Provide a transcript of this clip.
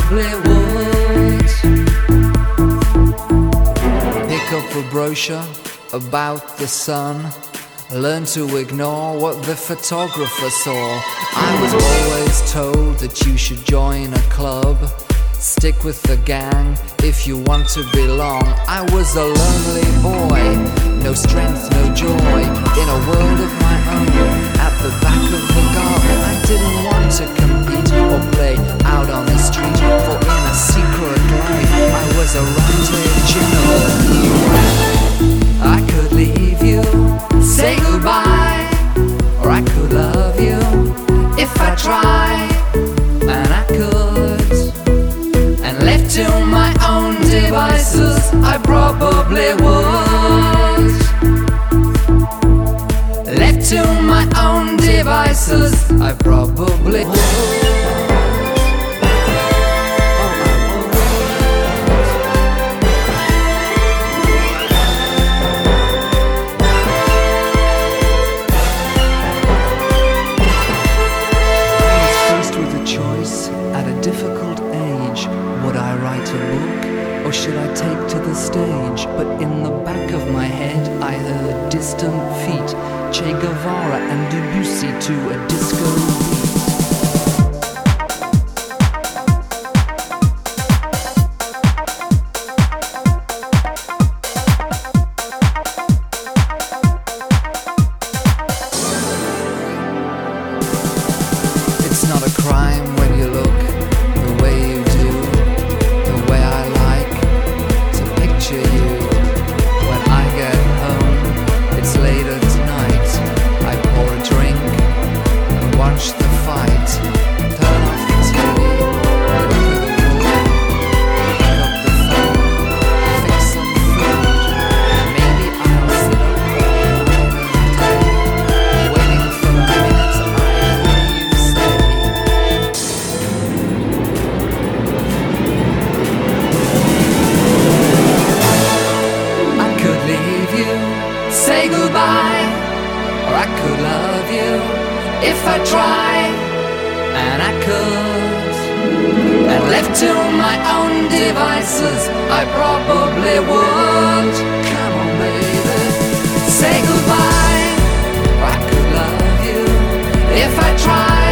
probably would pick up a brochure about the sun, learn to ignore what the photographer saw. I was always told that you should join a club, stick with the gang if you want to belong. I was a lonely boy, no strength, no joy, in a world of my own, at the back of the garden. I didn't want to compete or play out on the street, for in a secret life I was a ranting general. I could leave you, say goodbye, or I could love you if I tried, and I could. And left to my own devices, I probably would. Left to my own devices, I probably would. Or should I take to the stage? But in the back of my head I heard distant feet, Che Guevara and Debussy to a disco beat. It's not a crime when you look the way you do, the way I like to picture you. When I get home, it's later tonight. I pour a drink and watch the fight. Turn off the TV, look at the wall, pick up the phone, fix some food. Maybe I'll sit up all night and day, waiting for the minute I hear you say. I could leave you, say goodbye, or I could love you if I tried, and I could. And left to my own devices, I probably would. Come on, baby, say goodbye, or I could love you if I tried.